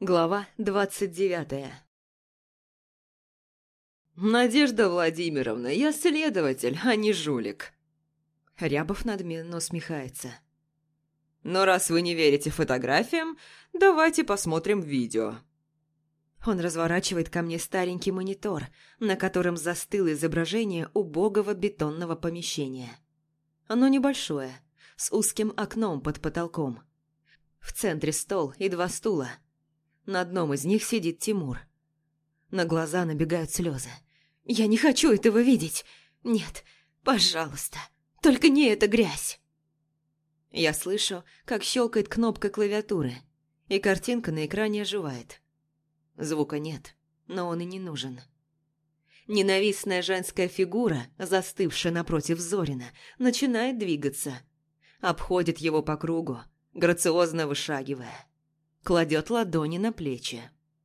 Глава 29. «Надежда Владимировна, я следователь, а не жулик». Рябов надменно усмехается. «Но раз вы не верите фотографиям, давайте посмотрим видео». Он разворачивает ко мне старенький монитор, на котором застыло изображение убогого бетонного помещения. Оно небольшое, с узким окном под потолком. В центре стол и два стула. На одном из них сидит Тимур. На глаза набегают слезы. «Я не хочу этого видеть! Нет, пожалуйста, только не эта грязь!» Я слышу, как щелкает кнопка клавиатуры, и картинка на экране оживает. Звука нет, но он и не нужен. Ненавистная женская фигура, застывшая напротив Зорина, начинает двигаться. Обходит его по кругу, грациозно вышагивая. Кладет ладони на плечи.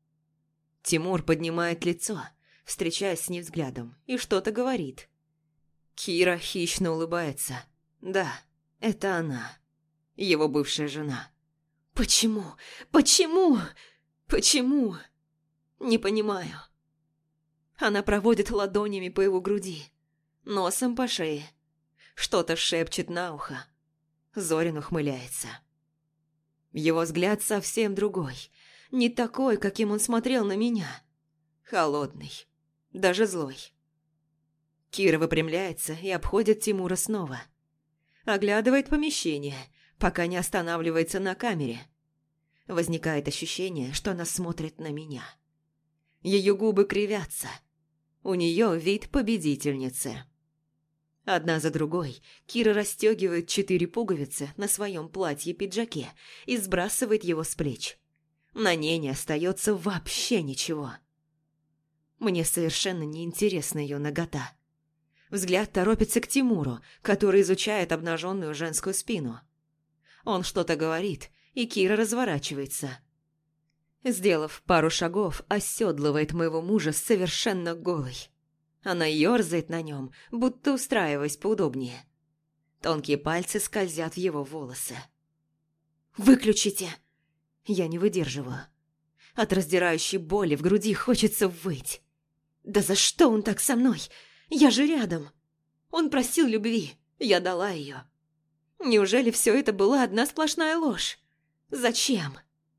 Тимур поднимает лицо, встречаясь с ней взглядом, и что-то говорит. Кира хищно улыбается. Да, это она, его бывшая жена. Почему? Почему? Почему? Не понимаю. Она проводит ладонями по его груди, носом по шее. Что-то шепчет на ухо. Зорин ухмыляется. Его взгляд совсем другой. Не такой, каким он смотрел на меня. Холодный. Даже злой. Кира выпрямляется и обходит Тимура снова. Оглядывает помещение, пока не останавливается на камере. Возникает ощущение, что она смотрит на меня. Ее губы кривятся. У нее вид победительницы. Одна за другой Кира расстегивает 4 пуговицы на своем платье-пиджаке и сбрасывает его с плеч. На ней не остается вообще ничего. Мне совершенно неинтересна ее нагота. Взгляд торопится к Тимуру, который изучает обнаженную женскую спину. Он что-то говорит, и Кира разворачивается. Сделав пару шагов, оседлывает моего мужа совершенно голой. Она ерзает на нем, будто устраиваясь поудобнее. Тонкие пальцы скользят в его волосы. «Выключите!» Я не выдерживаю. От раздирающей боли в груди хочется выть. «Да за что он так со мной? Я же рядом!» Он просил любви, я дала ее. Неужели все это была одна сплошная ложь? Зачем?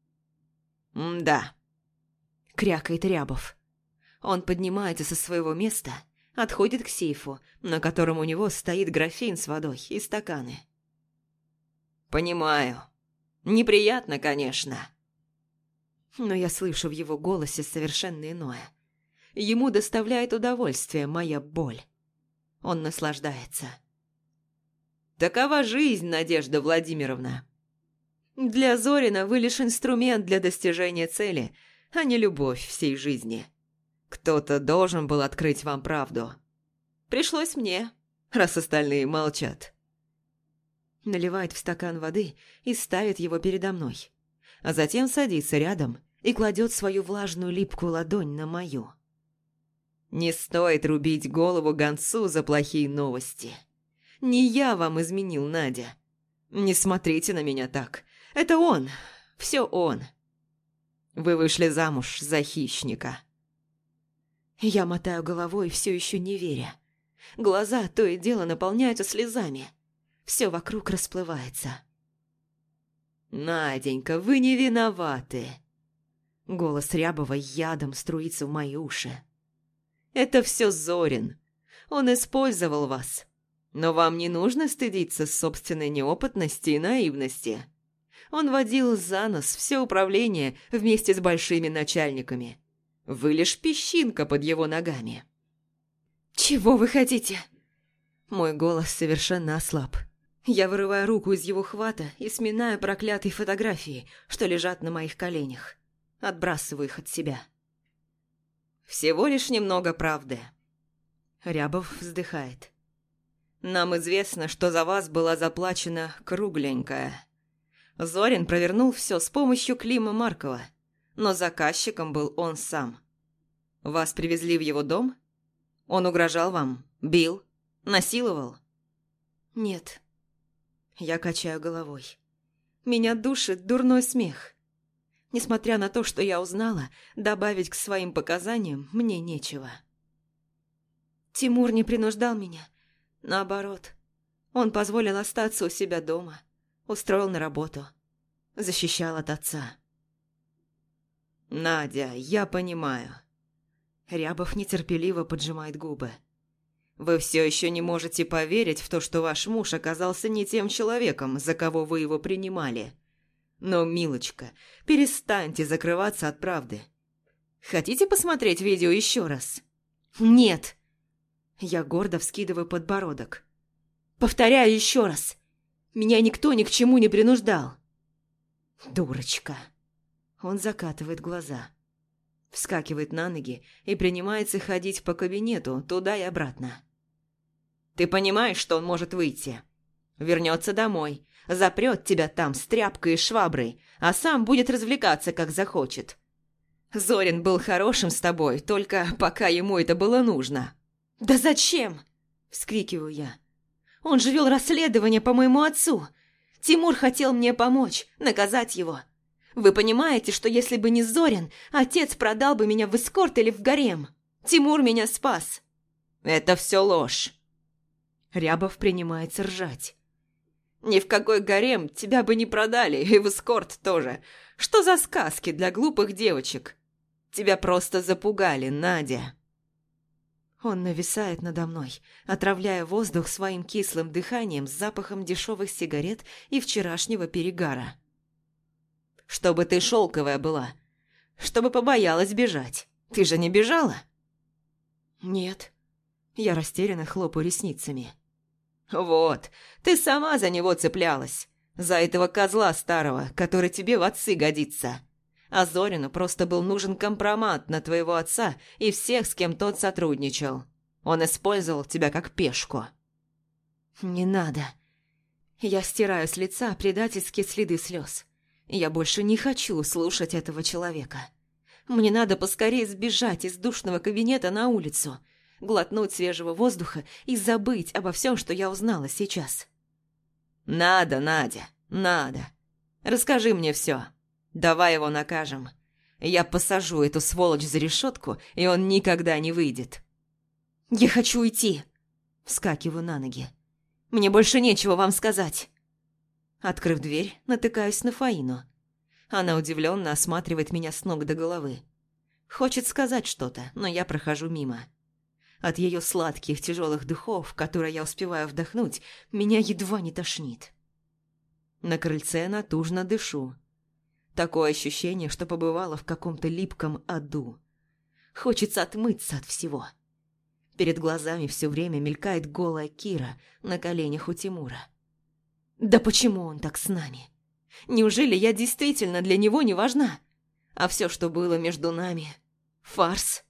«Да», — крякает Рябов. Он поднимается со своего места, отходит к сейфу, на котором у него стоит графин с водой и стаканы. «Понимаю. Неприятно, конечно». Но я слышу в его голосе совершенно иное. Ему доставляет удовольствие моя боль. Он наслаждается. «Такова жизнь, Надежда Владимировна. Для Зорина вы лишь инструмент для достижения цели, а не любовь всей жизни. Кто-то должен был открыть вам правду. Пришлось мне, раз остальные молчат». Наливает в стакан воды и ставит его передо мной, а затем садится рядом и кладет свою влажную липкую ладонь на мою. «Не стоит рубить голову гонцу за плохие новости. Не я вам изменил, Надя. Не смотрите на меня так. Это он, все он. Вы вышли замуж за хищника». Я мотаю головой, все еще не веря. Глаза то и дело наполняются слезами. Все вокруг расплывается. «Наденька, вы не виноваты!» Голос Рябова ядом струится в мои уши. «Это все Зорин. Он использовал вас. Но вам не нужно стыдиться собственной неопытности и наивности. Он водил за нос все управление вместе с большими начальниками. Вы лишь песчинка под его ногами». «Чего вы хотите?» Мой голос совершенно ослаб. Я вырываю руку из его хвата и сминаю проклятые фотографии, что лежат на моих коленях. Отбрасываю их от себя. «Всего лишь немного правды». Рябов вздыхает. «Нам известно, что за вас была заплачена кругленькая. Зорин провернул все с помощью Клима Маркова, но заказчиком был он сам. Вас привезли в его дом? Он угрожал вам? Бил? Насиловал?» «Нет». Я качаю головой. Меня душит дурной смех. Несмотря на то, что я узнала, добавить к своим показаниям мне нечего. Тимур не принуждал меня. Наоборот, он позволил остаться у себя дома, устроил на работу, защищал от отца. «Надя, я понимаю». Рябов нетерпеливо поджимает губы. «Вы все еще не можете поверить в то, что ваш муж оказался не тем человеком, за кого вы его принимали. Но, милочка, перестаньте закрываться от правды. Хотите посмотреть видео еще раз?» «Нет!» Я гордо вскидываю подбородок. «Повторяю еще раз. Меня никто ни к чему не принуждал». «Дурочка!» Он закатывает глаза. Вскакивает на ноги и принимается ходить по кабинету туда и обратно. «Ты понимаешь, что он может выйти? Вернется домой, запрет тебя там с тряпкой и шваброй, а сам будет развлекаться, как захочет. Зорин был хорошим с тобой, только пока ему это было нужно». «Да зачем?» – вскрикиваю я. «Он же вел расследование по моему отцу. Тимур хотел мне помочь, наказать его. Вы понимаете, что если бы не Зорин, отец продал бы меня в эскорт или в гарем? Тимур меня спас». «Это все ложь». Рябов принимается ржать. «Ни в какой гарем тебя бы не продали, и в эскорт тоже. Что за сказки для глупых девочек? Тебя просто запугали, Надя». Он нависает надо мной, отравляя воздух своим кислым дыханием с запахом дешевых сигарет и вчерашнего перегара. «Чтобы ты шелковая была, чтобы побоялась бежать. Ты же не бежала?» «Нет». Я растерянно хлопаю ресницами. «Вот, ты сама за него цеплялась. За этого козла старого, который тебе в отцы годится. А Зорину просто был нужен компромат на твоего отца и всех, с кем тот сотрудничал. Он использовал тебя как пешку». «Не надо». Я стираю с лица предательские следы слез. Я больше не хочу слушать этого человека. Мне надо поскорее сбежать из душного кабинета на улицу, глотнуть свежего воздуха и забыть обо всем, что я узнала сейчас. «Надо, Надя, надо. Расскажи мне все. Давай его накажем. Я посажу эту сволочь за решетку, и он никогда не выйдет». «Я хочу уйти!» Вскакиваю на ноги. «Мне больше нечего вам сказать!» Открыв дверь, натыкаюсь на Фаину. Она удивленно осматривает меня с ног до головы. Хочет сказать что-то, но я прохожу мимо. От ее сладких тяжелых духов, которые я успеваю вдохнуть, меня едва не тошнит. На крыльце натужно дышу. Такое ощущение, что побывала в каком-то липком аду. Хочется отмыться от всего. Перед глазами все время мелькает голая Кира на коленях у Тимура. Да почему он так с нами? Неужели я действительно для него не важна? А все, что было между нами – фарс?